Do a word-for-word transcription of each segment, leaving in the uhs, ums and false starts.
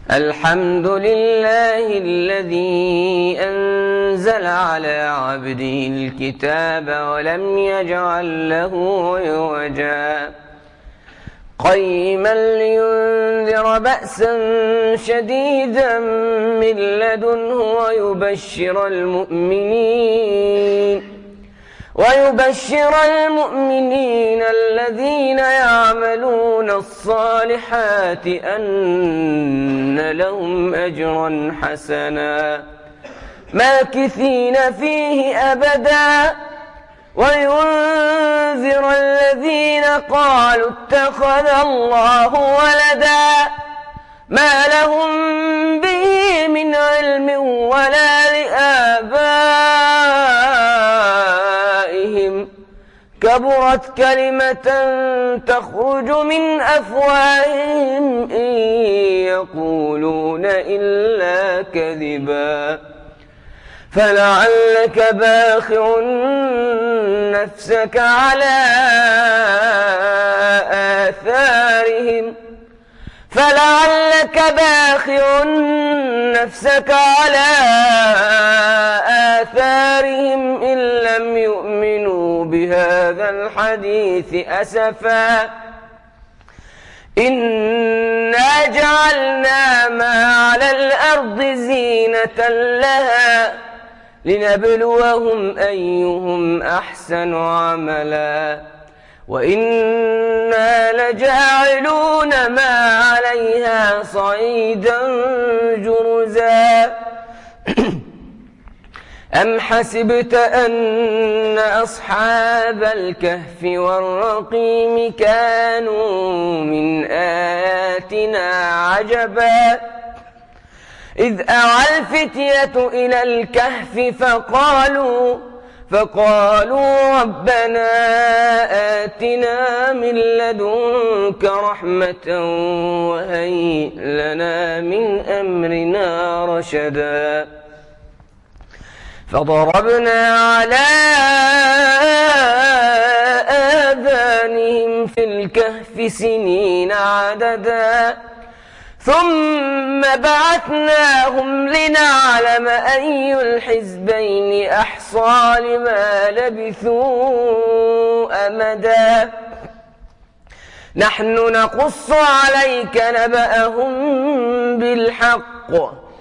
الحمد لله الذي أنزل على عبده الكتاب ولم يجعل له عوجا قيما لينذر بأسا شديدا من لدنه ويبشر المؤمنين ويبشر المؤمنين الذين يعملون الصالحات أن لهم أجرا حسنا ماكثين فيه أبدا وينذر الذين قالوا اتخذ الله ولدا ما لهم به من علم ولا لآبائهم كبرت كلمة تخرج من أفواههم إن يقولون إلا كذبا فلعلك باخع نفسك على آثارهم فلعلك باخع نفسك على آثارهم إن لم يؤمنوا بهذا الحديث أسفا إنا جعلنا ما على الأرض زينة لها لنبلوهم أيهم أحسن عملا وإنا لجاعلون ما عليها صعيدا جرزا أم حسبت أن أصحاب الكهف والرقيم كانوا من آياتنا عجبا إذ أوى الفتية إلى الكهف فقالوا فقالوا ربنا آتنا من لدنك رحمة وهيئ لنا من أمرنا رشدا فضربنا على آذانهم في الكهف سنين عددا ثم بعثناهم لنعلم أي الحزبين أحصى لما لبثوا أمدا نحن نقص عليك نبأهم بالحق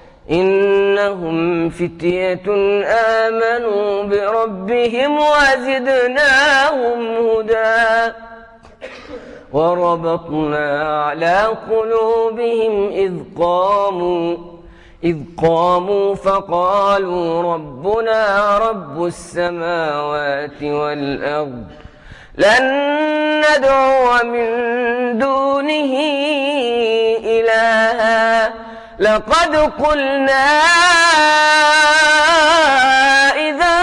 إنهم فتية آمنوا بربهم وزدناهم هدى وربطنا على قلوبهم إذ قاموا إذ قاموا فقالوا ربنا رب السماوات والأرض لن ندعو من دونه إلها لقد قلنا إذا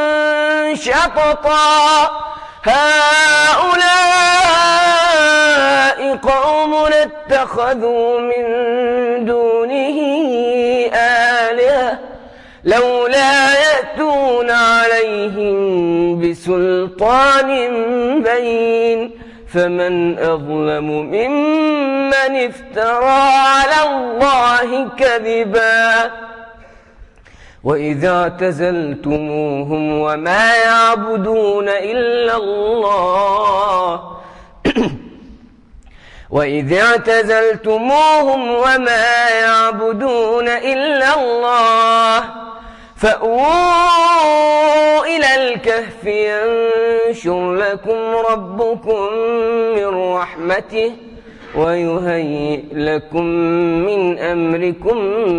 شططا هؤلاء قوم اتخذوا من دونه آلهة لولا يأتون عليهم بسلطان بين فمن أظلم ممن افترى على الله كذبا وإذا اعتزلتموهم وما يعبدون إلا الله وإذا اعتزلتموهم وما يعبدون إلا الله فأووا إلى الكهف ينشر لكم ربكم من رحمته ويهيئ لكم من أمركم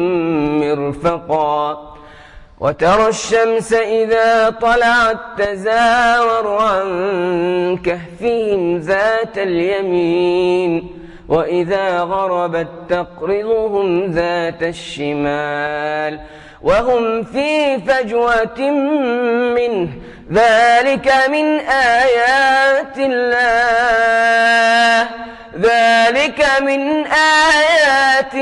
مرفقا وترى الشمس إذا طلعت تزاور عن كهفهم ذات اليمين وإذا غربت تقرضهم ذات الشمال وهم في فجوة منه ذلك من آيات الله ذلك من آيات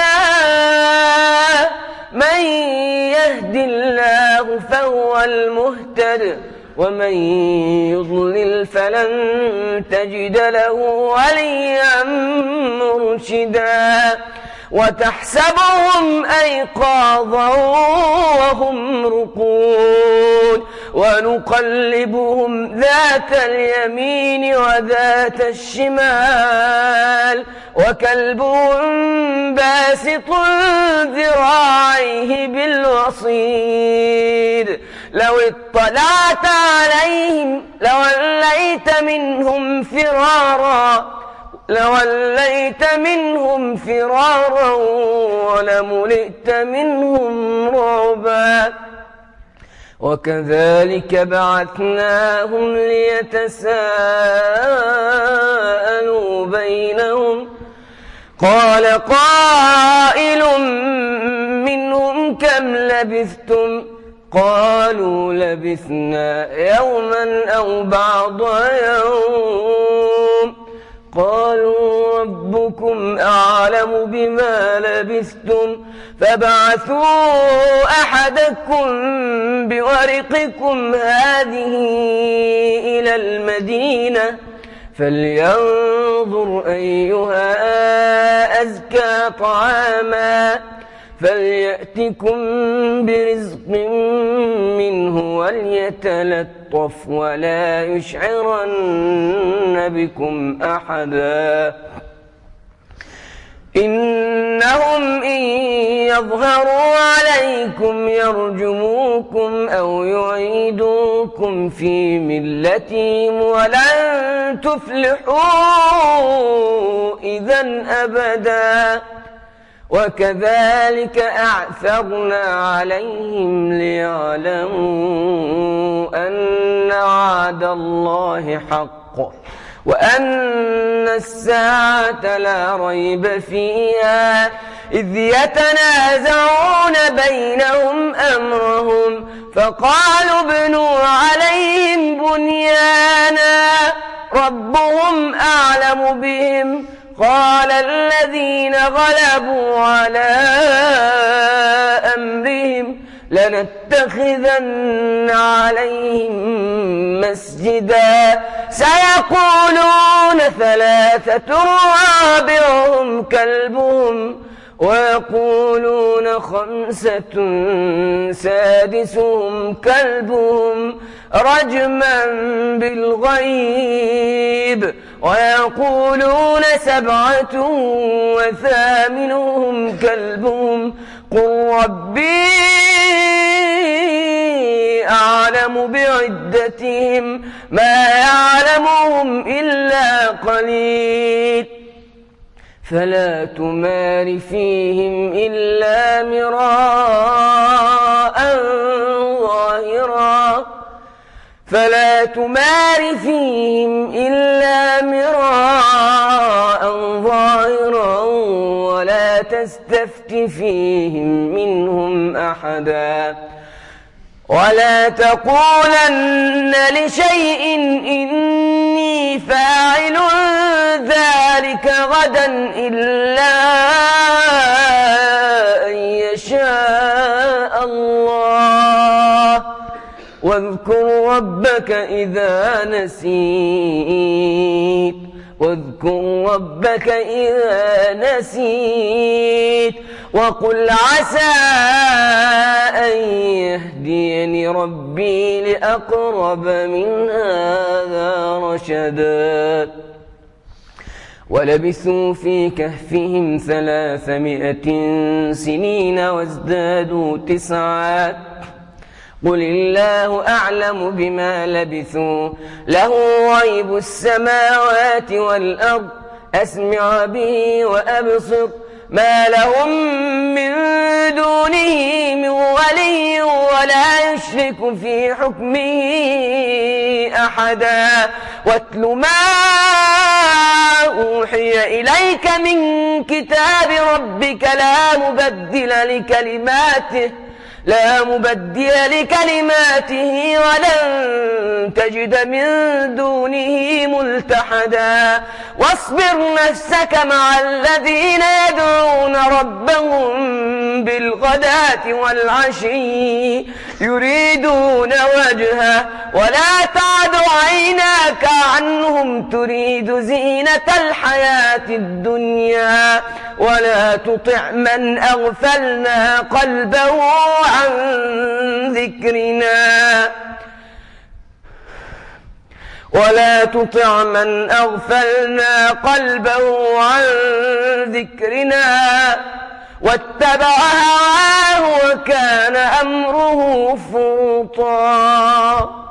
الله من يهد الله فهو المهتد ومن يضلل فلن تجد له وليا مرشدا وتحسبهم أيقاظا وهم رقود ونقلبهم ذات اليمين وذات الشمال وكلبهم باسط ذراعيه بالوصيد لو اطلعت عليهم لوليت منهم فرارا لوليت منهم فرارا ولملئت منهم رعبا وكذلك بعثناهم ليتساءلوا بينهم قال قائل منهم كم لبثتم قالوا لبثنا يوما أو بعض يوم قالوا ربكم أعلم بما لبثتم فابعثوا أحدكم بورقكم هذه إلى المدينة فلينظر أيها أزكى طعاما فليأتكم برزق منه وليتلطف ولا يشعرن بكم أحدا إنهم إن يظهروا عليكم يرجموكم أو يعيدوكم في ملتهم ولن تفلحوا إذا أبدا وكذلك أعثرنا عليهم ليعلموا أن وعد الله حق وأن الساعة لا ريب فيها إذ يتنازعون بينهم أمرهم فقالوا ابنوا عليهم بنيانا ربهم أعلم بهم قال الذين غلبوا على أمرهم لنتخذن عليهم مسجدا سيقولون ثلاثة رابعهم كلبهم ويقولون خمسة سادسهم كلبهم رجما بالغيب ويقولون سبعة وثامنهم كلبهم قل ربي أعلم بعدتهم ما يعلمهم إلا قليل فلا تمار فيهم إلا مراء ظاهرا فلا تمار فيهم إلا مراء ظاهرا ولا تستفت فيهم منهم أحدا ولا تقولن لشيء إني فاعل ذلك غدا إلا أن يشاء الله واذكر ربك إذا نسيت واذكر ربك إذا نسيت وقل عسى أن يهديني ربي لأقرب من هذا رشدا ولبثوا في كهفهم ثلاثمائة سنين وازدادوا تسعا قل الله أعلم بما لبثوا له غيب السماوات والأرض أسمع به وأبصر ما لهم من دونه من ولي ولا يشرك في حكمه أحدا واتل ما أوحي إليك من كتاب ربك لا مبدل لكلماته لا مبدل لكلماته ولن تجد من دونه ملتحدا واصبر نفسك مع الذين يدعون ربهم بالغداة والعشي يريدون وجهه ولا تعد عيناك عنهم تريد زينة الحياة الدنيا ولا تطع من أغفلنا قلبه عن ذكرنا ولا تطع من أغفلنا قلبه عن ذكرنا واتبع هواه وكان أمره فرطا.